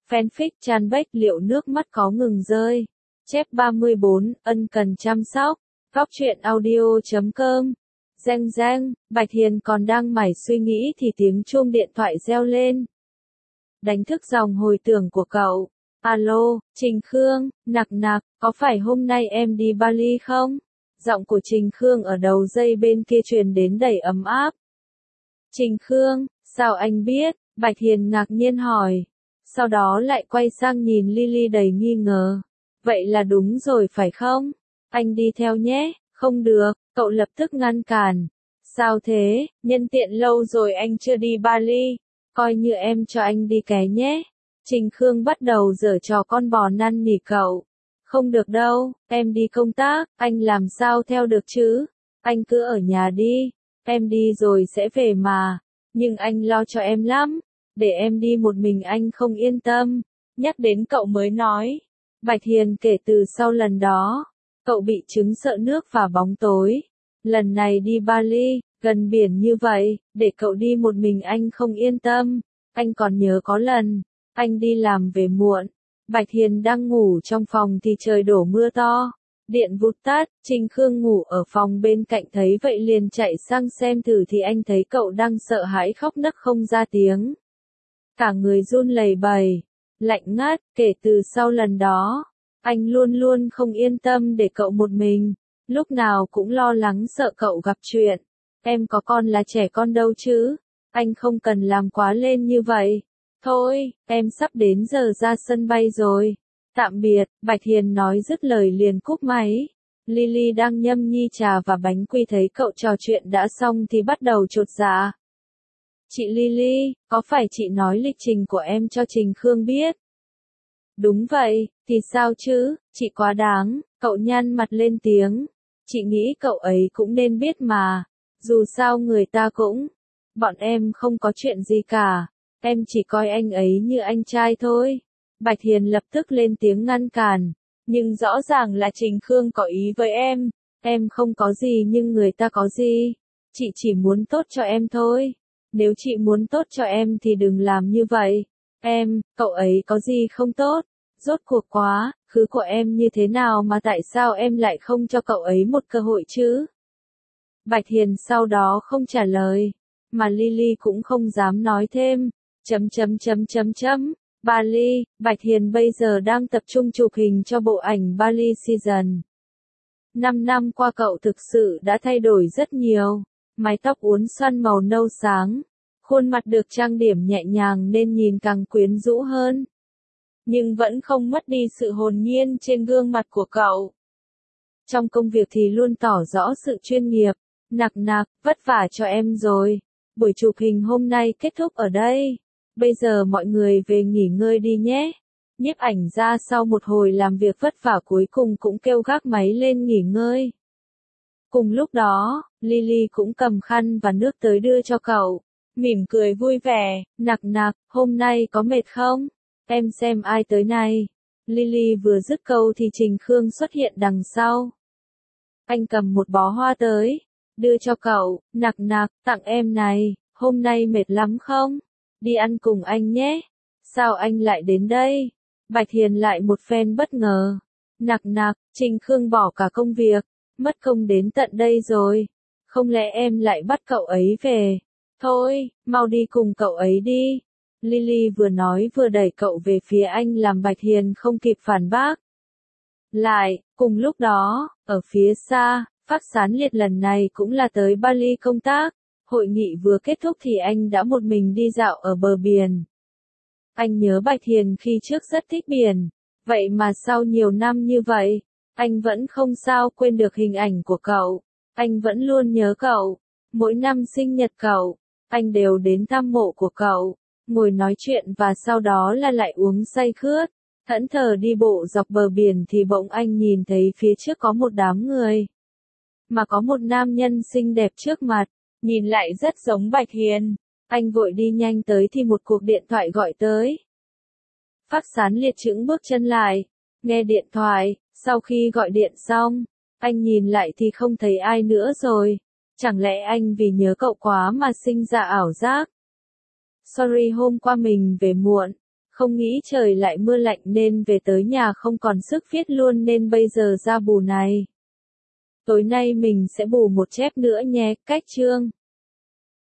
Fanfic Chanbek liệu nước mắt có ngừng rơi. Chép 34, ân cần chăm sóc. Góc truyện audio.com. Reng reng, Bạch Hiền còn đang mải suy nghĩ thì tiếng chuông điện thoại reo lên. Đánh thức dòng hồi tưởng của cậu. Alo, Trình Khương, nặc nặc, có phải hôm nay em đi Bali không? Giọng của Trình Khương ở đầu dây bên kia truyền đến đầy ấm áp. Trình Khương, sao anh biết? Bạch Hiền ngạc nhiên hỏi. Sau đó lại quay sang nhìn Lily đầy nghi ngờ. Vậy là đúng rồi phải không? Anh đi theo nhé. Không được, cậu lập tức ngăn cản. Sao thế, nhân tiện lâu rồi anh chưa đi Bali. Coi như em cho anh đi ké nhé. Trình Khương bắt đầu giở trò con bò năn nỉ cậu. Không được đâu, em đi công tác, anh làm sao theo được chứ? Anh cứ ở nhà đi, em đi rồi sẽ về mà. Nhưng anh lo cho em lắm, để em đi một mình anh không yên tâm. Nhắc đến cậu mới nói. Bạch Hiền kể từ sau lần đó, cậu bị chứng sợ nước và bóng tối. Lần này đi Bali, gần biển như vậy, để cậu đi một mình anh không yên tâm. Anh còn nhớ có lần, anh đi làm về muộn. Bạch Hiền đang ngủ trong phòng thì trời đổ mưa to. Điện vụt tắt, Trình Khương ngủ ở phòng bên cạnh thấy vậy liền chạy sang xem thử thì anh thấy cậu đang sợ hãi khóc nấc không ra tiếng. Cả người run lẩy bẩy, lạnh ngắt, kể từ sau lần đó, anh luôn luôn không yên tâm để cậu một mình, lúc nào cũng lo lắng sợ cậu gặp chuyện. Em có con là trẻ con đâu chứ, anh không cần làm quá lên như vậy. Thôi, em sắp đến giờ ra sân bay rồi. Tạm biệt, Bạch Hiền nói dứt lời liền cúp máy. Lily đang nhâm nhi trà và bánh quy thấy cậu trò chuyện đã xong thì bắt đầu chột dạ. Chị Lily, có phải chị nói lịch trình của em cho Trình Khương biết? Đúng vậy, thì sao chứ, chị quá đáng, cậu nhăn mặt lên tiếng. Chị nghĩ cậu ấy cũng nên biết mà, dù sao người ta cũng, bọn em không có chuyện gì cả, em chỉ coi anh ấy như anh trai thôi. Bạch Hiền lập tức lên tiếng ngăn cản, nhưng rõ ràng là Trình Khương có ý với em không có gì nhưng người ta có gì, chị chỉ muốn tốt cho em thôi. Nếu chị muốn tốt cho em thì đừng làm như vậy. Cậu ấy có gì không tốt? Rốt cuộc quá khứ của em như thế nào mà tại sao em lại không cho cậu ấy một cơ hội chứ? Bạch Hiền sau đó không trả lời, mà Lily cũng không dám nói thêm. Bali, Bạch Hiền bây giờ đang tập trung chụp hình cho bộ ảnh Bali Season. 5 năm qua cậu thực sự đã thay đổi rất nhiều. Mái tóc uốn xoăn màu nâu sáng, khuôn mặt được trang điểm nhẹ nhàng nên nhìn càng quyến rũ hơn. Nhưng vẫn không mất đi sự hồn nhiên trên gương mặt của cậu. Trong công việc thì luôn tỏ rõ sự chuyên nghiệp. Nặc nặc, vất vả cho em rồi. Buổi chụp hình hôm nay kết thúc ở đây. Bây giờ mọi người về nghỉ ngơi đi nhé. Nhiếp ảnh ra sau một hồi làm việc vất vả cuối cùng cũng kêu gác máy lên nghỉ ngơi. Cùng lúc đó, Lily cũng cầm khăn và nước tới đưa cho cậu. Mỉm cười vui vẻ, nặc nặc, hôm nay có mệt không? Em xem ai tới này. Lily vừa dứt câu thì Trình Khương xuất hiện đằng sau. Anh cầm một bó hoa tới, đưa cho cậu, nặc nặc, tặng em này, hôm nay mệt lắm không? Đi ăn cùng anh nhé. Sao anh lại đến đây? Bạch Hiền lại một phen bất ngờ. Nặc nặc, Trình Khương bỏ cả công việc, mất công đến tận đây rồi. Không lẽ em lại bắt cậu ấy về? Thôi, mau đi cùng cậu ấy đi. Lily vừa nói vừa đẩy cậu về phía anh làm Bạch Hiền không kịp phản bác. Lại, cùng lúc đó, ở phía xa, Phác Sán Liệt lần này cũng là tới Bali công tác. Hội nghị vừa kết thúc thì anh đã một mình đi dạo ở bờ biển. Anh nhớ Bạch Hiền khi trước rất thích biển. Vậy mà sau nhiều năm như vậy, anh vẫn không sao quên được hình ảnh của cậu. Anh vẫn luôn nhớ cậu. Mỗi năm sinh nhật cậu, anh đều đến thăm mộ của cậu, ngồi nói chuyện và sau đó là lại uống say khướt. Thẫn thờ đi bộ dọc bờ biển thì bỗng anh nhìn thấy phía trước có một đám người. Mà có một nam nhân xinh đẹp trước mặt, nhìn lại rất giống Bạch Hiền. Anh vội đi nhanh tới thì một cuộc điện thoại gọi tới. Phác Sán Liệt chững bước chân lại, nghe điện thoại, sau khi gọi điện xong, anh nhìn lại thì không thấy ai nữa rồi. Chẳng lẽ anh vì nhớ cậu quá mà sinh ra ảo giác? Sorry hôm qua mình về muộn, Không nghĩ trời lại mưa lạnh nên về tới nhà không còn sức viết luôn nên bây giờ ra bù này. Tối nay mình sẽ bù một chép nữa nhé, cách chương.